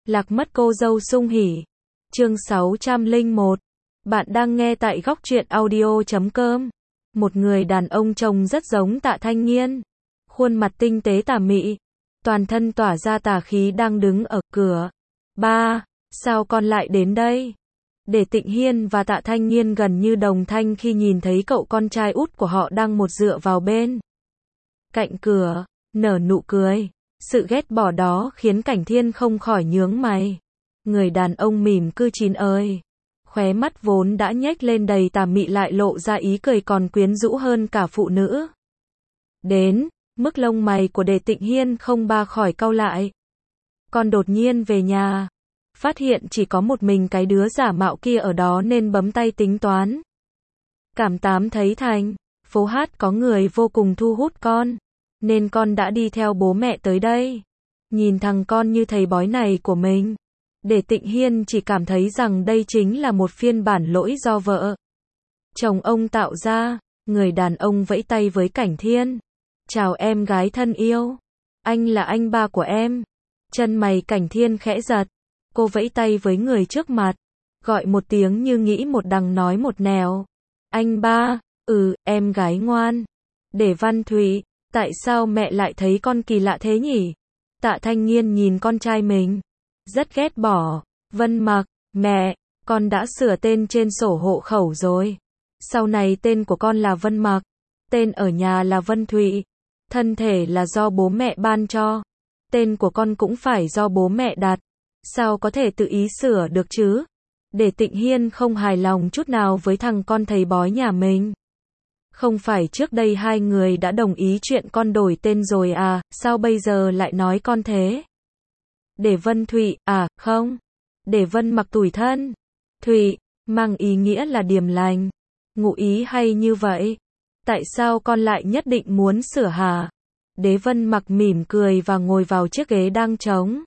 Lạc mất cô dâu sung hỉ. Chương 601. Bạn đang nghe tại góc truyện audio.com. Một người đàn ông trông rất giống Tạ Thanh Nghiên. Khuôn mặt tinh tế tà mị, toàn thân tỏa ra tà khí đang đứng ở cửa. Ba, sao con lại đến đây? Để Tịnh Hiên và Tạ Thanh Nghiên gần như đồng thanh khi nhìn thấy cậu con trai út của họ đang một dựa vào bên cạnh cửa, nở nụ cười. Sự ghét bỏ đó khiến Cảnh Thiên không khỏi nhướng mày. Người đàn ông mỉm cư chín ơi. Khóe mắt vốn đã nhếch lên đầy tà mị lại lộ ra ý cười còn quyến rũ hơn cả phụ nữ. Đến, mức lông mày của Đề Tịnh Hiên không ba khỏi cau lại. Con đột nhiên về nhà, phát hiện chỉ có một mình cái đứa giả mạo kia ở đó nên bấm tay tính toán. Cảm tám thấy thành phố Hát có người vô cùng thu hút con, nên con đã đi theo bố mẹ tới đây. Nhìn thằng con như thầy bói này của mình, Để Tịnh Hiên chỉ cảm thấy rằng đây chính là một phiên bản lỗi do vợ chồng ông tạo ra. Người đàn ông vẫy tay với Cảnh Thiên. Chào em gái thân yêu. Anh là anh ba của em. Chân mày Cảnh Thiên khẽ giật. Cô vẫy tay với người trước mặt, gọi một tiếng như nghĩ một đằng nói một nẻo. Anh ba, em gái ngoan. Để Văn Thụy, tại sao mẹ lại thấy con kỳ lạ thế nhỉ? Tạ Thanh Nghiên nhìn con trai mình, rất ghét bỏ. Vân Mặc, mẹ, con đã sửa tên trên sổ hộ khẩu rồi. Sau này tên của con là Vân Mặc, tên ở nhà là Vân Thụy. Thân thể là do bố mẹ ban cho, tên của con cũng phải do bố mẹ đặt. Sao có thể tự ý sửa được chứ? Để Tịnh Hiên không hài lòng chút nào với thằng con thầy bói nhà mình. Không phải trước đây hai người đã đồng ý chuyện con đổi tên rồi à, sao bây giờ lại nói con thế? Để Vân Thụy, không. Để Vân Mặc tủi thân. Thụy, mang ý nghĩa là điềm lành. Ngụ ý hay như vậy. Tại sao con lại nhất định muốn sửa hả? Đế Vân Mặc mỉm cười và ngồi vào chiếc ghế đang trống.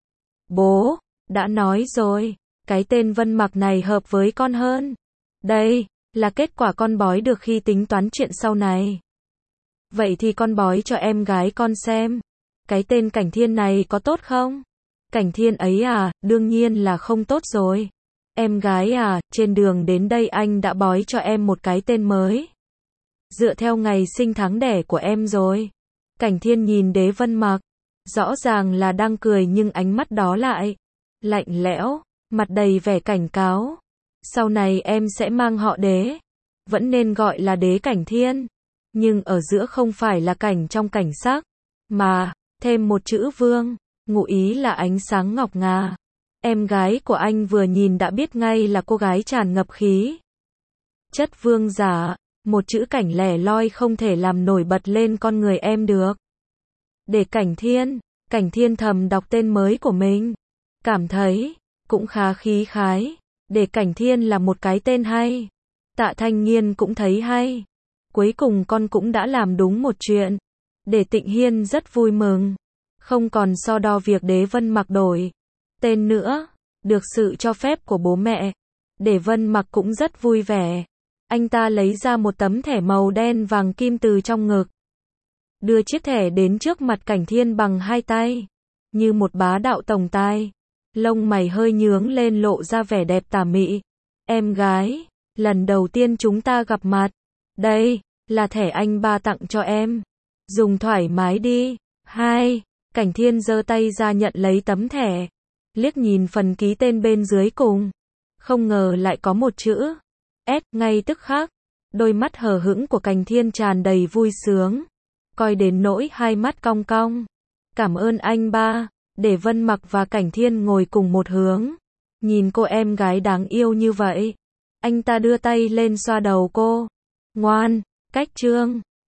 Bố, đã nói rồi, cái tên Vân Mặc này hợp với con hơn. Đây là kết quả con bói được khi tính toán chuyện sau này. Vậy thì con bói cho em gái con xem. Cái tên Cảnh Thiên này có tốt không? Cảnh Thiên ấy à, đương nhiên là không tốt rồi. Em gái à, trên đường đến đây anh đã bói cho em một cái tên mới. Dựa theo ngày sinh tháng đẻ của em rồi. Cảnh Thiên nhìn Đế Vân Mặc, rõ ràng là đang cười nhưng ánh mắt đó lại lạnh lẽo, mặt đầy vẻ cảnh cáo. Sau này em sẽ mang họ Đế, vẫn nên gọi là Đế Cảnh Thiên, nhưng ở giữa không phải là cảnh trong cảnh sắc, mà thêm một chữ Vương, ngụ ý là ánh sáng ngọc ngà. Em gái của anh vừa nhìn đã biết ngay là cô gái tràn ngập khí chất vương giả, một chữ Cảnh lẻ loi không thể làm nổi bật lên con người em được. Để Cảnh Thiên thầm đọc tên mới của mình, cảm thấy cũng khá khí khái. Để Cảnh Thiên là một cái tên hay. Tạ Thanh Nghiên cũng thấy hay. Cuối cùng con cũng đã làm đúng một chuyện. Để Tịnh Hiên rất vui mừng, không còn so đo việc Đế Vân Mặc đổi tên nữa. Được sự cho phép của bố mẹ, Để Vân Mặc cũng rất vui vẻ. Anh ta lấy ra một tấm thẻ màu đen vàng kim từ trong ngực, đưa chiếc thẻ đến trước mặt Cảnh Thiên bằng hai tay, như một bá đạo tổng tài. Lông mày hơi nhướng lên lộ ra vẻ đẹp tà mị. Em gái, lần đầu tiên chúng ta gặp mặt. Đây là thẻ anh ba tặng cho em. Dùng thoải mái đi. Cảnh Thiên giơ tay ra nhận lấy tấm thẻ, liếc nhìn phần ký tên bên dưới cùng, không ngờ lại có một chữ S. Ngay tức khắc, đôi mắt hờ hững của Cảnh Thiên tràn đầy vui sướng, coi đến nỗi hai mắt cong cong. Cảm ơn anh ba. Để Vân Mặc và Cảnh Thiên ngồi cùng một hướng, nhìn cô em gái đáng yêu như vậy. Anh ta đưa tay lên xoa đầu cô. Ngoan, cách chương.